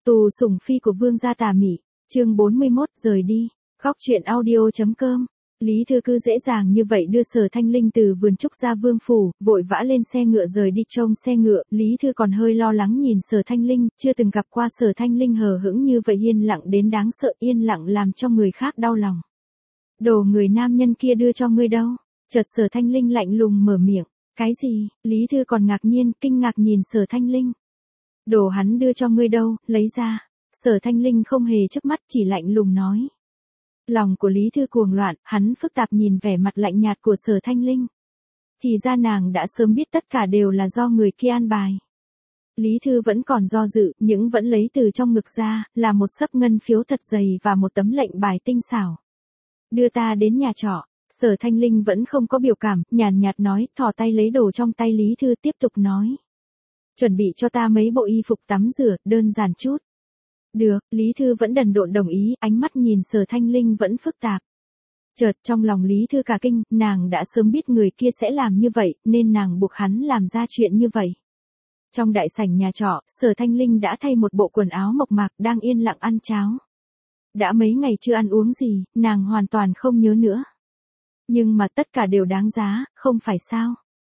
Tù sủng phi của vương gia Tà Mị, chương 41 rời đi. Góc truyện audio.com. Lý Thư cứ dễ dàng như vậy đưa Sở Thanh Linh từ vườn trúc ra vương phủ, vội vã lên xe ngựa rời đi. Trông xe ngựa, Lý Thư còn hơi lo lắng nhìn Sở Thanh Linh, chưa từng gặp qua Sở Thanh Linh hờ hững như vậy, yên lặng đến đáng sợ, yên lặng làm cho người khác đau lòng. Đồ người nam nhân kia đưa cho ngươi đâu? Chợt Sở Thanh Linh lạnh lùng mở miệng. Cái gì? Lý Thư còn ngạc nhiên, kinh ngạc nhìn Sở Thanh Linh. Đồ hắn đưa cho ngươi đâu, lấy ra. Sở Thanh Linh không hề chớp mắt, chỉ lạnh lùng nói. Lòng của Lý Thư cuồng loạn, hắn phức tạp nhìn vẻ mặt lạnh nhạt của Sở Thanh Linh. Thì ra nàng đã sớm biết tất cả đều là do người kia an bài. Lý Thư vẫn còn do dự, nhưng vẫn lấy từ trong ngực ra, là một xấp ngân phiếu thật dày và một tấm lệnh bài tinh xảo. Đưa ta đến nhà trọ. Sở Thanh Linh vẫn không có biểu cảm, nhàn nhạt nói, thò tay lấy đồ trong tay Lý Thư, tiếp tục nói. Chuẩn bị cho ta mấy bộ y phục tắm rửa, đơn giản chút. Được, Lý Thư vẫn đần độn đồng ý, ánh mắt nhìn Sở Thanh Linh vẫn phức tạp. Chợt trong lòng Lý Thư cả kinh, nàng đã sớm biết người kia sẽ làm như vậy, nên nàng buộc hắn làm ra chuyện như vậy. Trong đại sảnh nhà trọ, Sở Thanh Linh đã thay một bộ quần áo mộc mạc, đang yên lặng ăn cháo. Đã mấy ngày chưa ăn uống gì, nàng hoàn toàn không nhớ nữa. Nhưng mà tất cả đều đáng giá, không phải sao?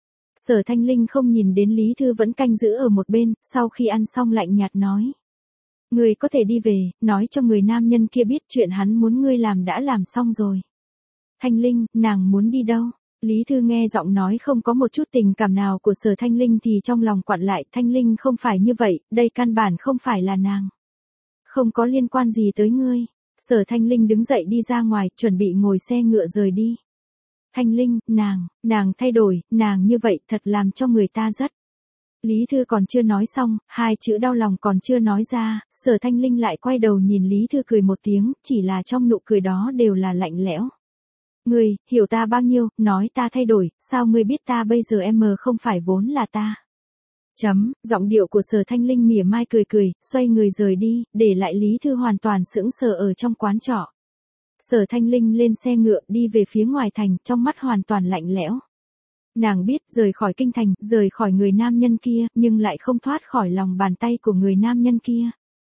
Sở Thanh Linh không nhìn đến Lý Thư vẫn canh giữ ở một bên, sau khi ăn xong lạnh nhạt nói. Ngươi có thể đi về, nói cho người nam nhân kia biết chuyện hắn muốn ngươi làm đã làm xong rồi. Thanh Linh, nàng muốn đi đâu? Lý Thư nghe giọng nói không có một chút tình cảm nào của Sở Thanh Linh thì trong lòng quặn lại, Thanh Linh không phải như vậy, đây căn bản không phải là nàng. Không có liên quan gì tới ngươi. Sở Thanh Linh đứng dậy đi ra ngoài, chuẩn bị ngồi xe ngựa rời đi. Thanh Linh, nàng thay đổi, nàng như vậy thật làm cho người ta rất. Lý Thư còn chưa nói xong, hai chữ đau lòng còn chưa nói ra, Sở Thanh Linh lại quay đầu nhìn Lý Thư cười một tiếng, chỉ là trong nụ cười đó đều là lạnh lẽo. Ngươi, hiểu ta bao nhiêu, nói ta thay đổi, sao ngươi biết ta bây giờ không phải vốn là ta. Giọng điệu của Sở Thanh Linh mỉa mai cười, xoay người rời đi, để lại Lý Thư hoàn toàn sững sờ ở trong quán trọ. Sở Thanh Linh lên xe ngựa đi về phía ngoài thành, trong mắt hoàn toàn lạnh lẽo. Nàng biết rời khỏi kinh thành, rời khỏi người nam nhân kia, nhưng lại không thoát khỏi lòng bàn tay của người nam nhân kia.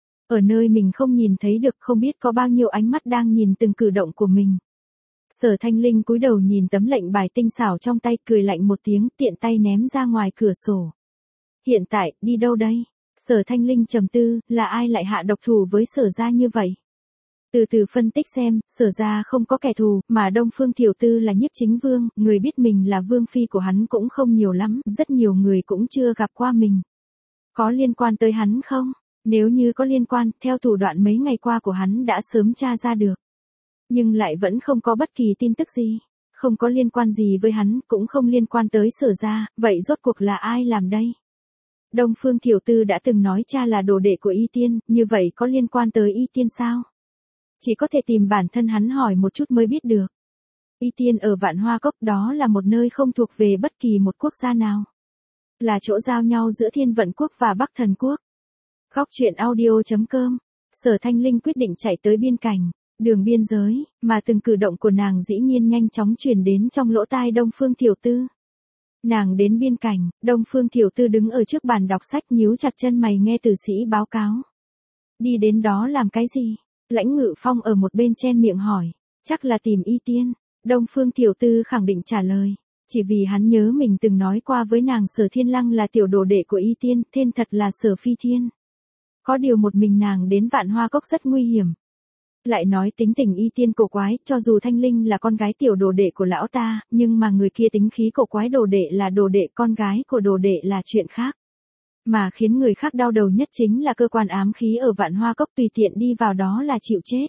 Ở nơi mình không nhìn thấy được, không biết có bao nhiêu ánh mắt đang nhìn từng cử động của mình. Sở Thanh Linh cúi đầu nhìn tấm lệnh bài tinh xảo trong tay, cười lạnh một tiếng, tiện tay ném ra ngoài cửa sổ. Hiện tại, đi đâu đây? Sở Thanh Linh trầm tư, là ai lại hạ độc thủ với Sở gia như vậy? Từ từ phân tích xem, Sở gia không có kẻ thù, mà Đông Phương tiểu tư là Nhiếp Chính Vương, người biết mình là vương phi của hắn cũng không nhiều lắm, rất nhiều người cũng chưa gặp qua mình. Có liên quan tới hắn không? Nếu như có liên quan, theo thủ đoạn mấy ngày qua của hắn đã sớm tra ra được. Nhưng lại vẫn không có bất kỳ tin tức gì. Không có liên quan gì với hắn, cũng không liên quan tới Sở gia, vậy rốt cuộc là ai làm đây? Đông Phương tiểu tư đã từng nói cha là đồ đệ của Y Tiên, như vậy có liên quan tới Y Tiên sao? Chỉ có thể tìm bản thân hắn hỏi một chút mới biết được. Y Tiên ở Vạn Hoa Cốc, đó là một nơi không thuộc về bất kỳ một quốc gia nào. Là chỗ giao nhau giữa Thiên Vận Quốc và Bắc Thần Quốc. Góc truyện audio.com. Sở Thanh Linh quyết định chạy tới biên cảnh, đường biên giới, mà từng cử động của nàng dĩ nhiên nhanh chóng truyền đến trong lỗ tai Đông Phương tiểu tư. Nàng đến biên cảnh, Đông Phương tiểu tư đứng ở trước bàn đọc sách nhíu chặt chân mày nghe tử sĩ báo cáo. Đi đến đó làm cái gì? Lãnh Ngự Phong ở một bên chen miệng hỏi, chắc là tìm Y Tiên. Đông Phương tiểu tư khẳng định trả lời, chỉ vì hắn nhớ mình từng nói qua với nàng Sở Thiên Lăng là tiểu đồ đệ của Y Tiên, tên thật là Sở Phi Thiên. Có điều một mình nàng đến Vạn Hoa Cốc rất nguy hiểm. Lại nói tính tình Y Tiên cổ quái, cho dù Thanh Linh là con gái tiểu đồ đệ của lão ta, nhưng mà người kia tính khí cổ quái, đồ đệ là đồ đệ, con gái của đồ đệ là chuyện khác. Mà khiến người khác đau đầu nhất chính là cơ quan ám khí ở Vạn Hoa Cốc, tùy tiện đi vào đó là chịu chết.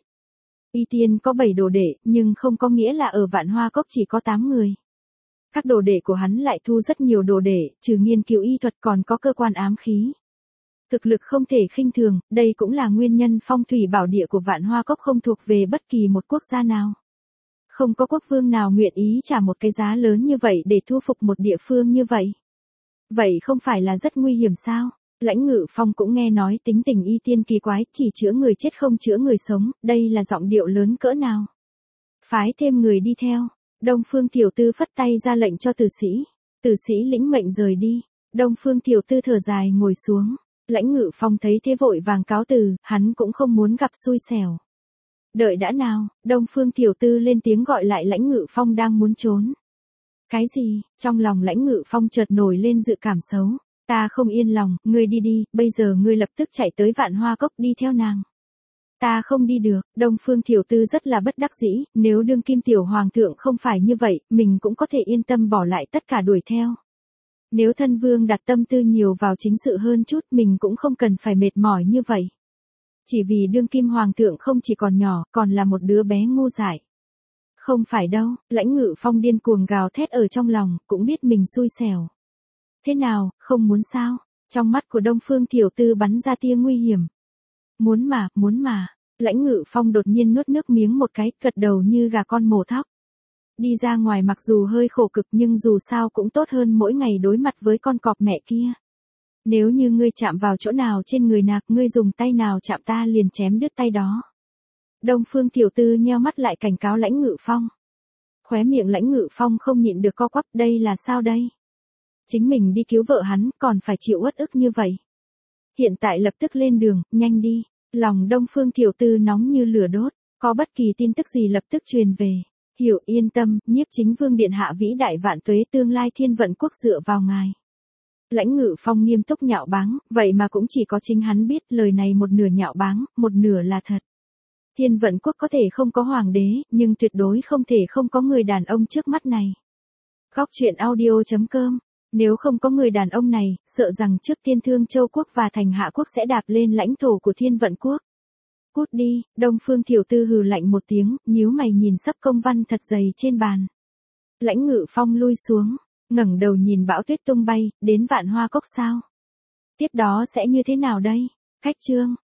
Y Tiên có 7 đồ đệ, nhưng không có nghĩa là ở Vạn Hoa Cốc chỉ có 8 người. Các đồ đệ của hắn lại thu rất nhiều đồ đệ, trừ nghiên cứu y thuật còn có cơ quan ám khí. Thực lực không thể khinh thường, đây cũng là nguyên nhân phong thủy bảo địa của Vạn Hoa Cốc không thuộc về bất kỳ một quốc gia nào. Không có quốc vương nào nguyện ý trả một cái giá lớn như vậy để thu phục một địa phương như vậy. Vậy không phải là rất nguy hiểm sao? Lãnh Ngự Phong cũng nghe nói tính tình Y Tiên kỳ quái, chỉ chữa người chết không chữa người sống, đây là giọng điệu lớn cỡ nào? Phái thêm người đi theo. Đông Phương tiểu tư phất tay ra lệnh cho tử sĩ. Tử sĩ lĩnh mệnh rời đi. Đông Phương tiểu tư thở dài ngồi xuống. Lãnh Ngự Phong thấy thế vội vàng cáo từ, hắn cũng không muốn gặp xui xẻo. Đợi đã nào, Đông Phương tiểu tư lên tiếng gọi lại Lãnh Ngự Phong đang muốn trốn. Cái gì? Trong lòng Lãnh Ngự Phong chợt nổi lên dự cảm xấu. Ta không yên lòng, ngươi đi đi, bây giờ ngươi lập tức chạy tới Vạn Hoa Cốc đi theo nàng. Ta không đi được, Đông Phương tiểu tư rất là bất đắc dĩ, nếu đương kim tiểu hoàng thượng không phải như vậy, mình cũng có thể yên tâm bỏ lại tất cả đuổi theo. Nếu thân vương đặt tâm tư nhiều vào chính sự hơn chút, mình cũng không cần phải mệt mỏi như vậy. Chỉ vì đương kim hoàng thượng không chỉ còn nhỏ, còn là một đứa bé ngu dại. Không phải đâu, Lãnh Ngự Phong điên cuồng gào thét ở trong lòng, cũng biết mình xui xẻo. Thế nào, không muốn sao? Trong mắt của Đông Phương tiểu tư bắn ra tia nguy hiểm. Muốn mà. Lãnh Ngự Phong đột nhiên nuốt nước miếng một cái, gật đầu như gà con mổ thóc. Đi ra ngoài mặc dù hơi khổ cực nhưng dù sao cũng tốt hơn mỗi ngày đối mặt với con cọp mẹ kia. Nếu như ngươi chạm vào chỗ nào trên người nạc, ngươi dùng tay nào chạm ta liền chém đứt tay đó. Đông Phương tiểu tư nheo mắt lại cảnh cáo Lãnh Ngự Phong. Khóe miệng Lãnh Ngự Phong không nhịn được co quắp, đây là sao đây? Chính mình đi cứu vợ hắn, còn phải chịu uất ức như vậy. Hiện tại lập tức lên đường, nhanh đi. Lòng Đông Phương tiểu tư nóng như lửa đốt, có bất kỳ tin tức gì lập tức truyền về. Hiểu, yên tâm, Nhiếp Chính Vương điện hạ vĩ đại vạn tuế, tương lai Thiên Vận Quốc dựa vào ngài. Lãnh Ngự Phong nghiêm túc nhạo báng, vậy mà cũng chỉ có chính hắn biết, lời này một nửa nhạo báng, một nửa là thật. Thiên Vận Quốc có thể không có hoàng đế, nhưng tuyệt đối không thể không có người đàn ông trước mắt này. Góc truyện audio.com. Nếu không có người đàn ông này, sợ rằng trước tiên Thương Châu Quốc và Thành Hạ Quốc sẽ đạp lên lãnh thổ của Thiên Vận Quốc. Cút đi, Đông Phương tiểu tư hừ lạnh một tiếng, nhíu mày nhìn sấp công văn thật dày trên bàn. Lãnh Ngự Phong lui xuống, ngẩng đầu nhìn bão tuyết tung bay, đến Vạn Hoa Cốc sao? Tiếp đó sẽ như thế nào đây? Khách chương.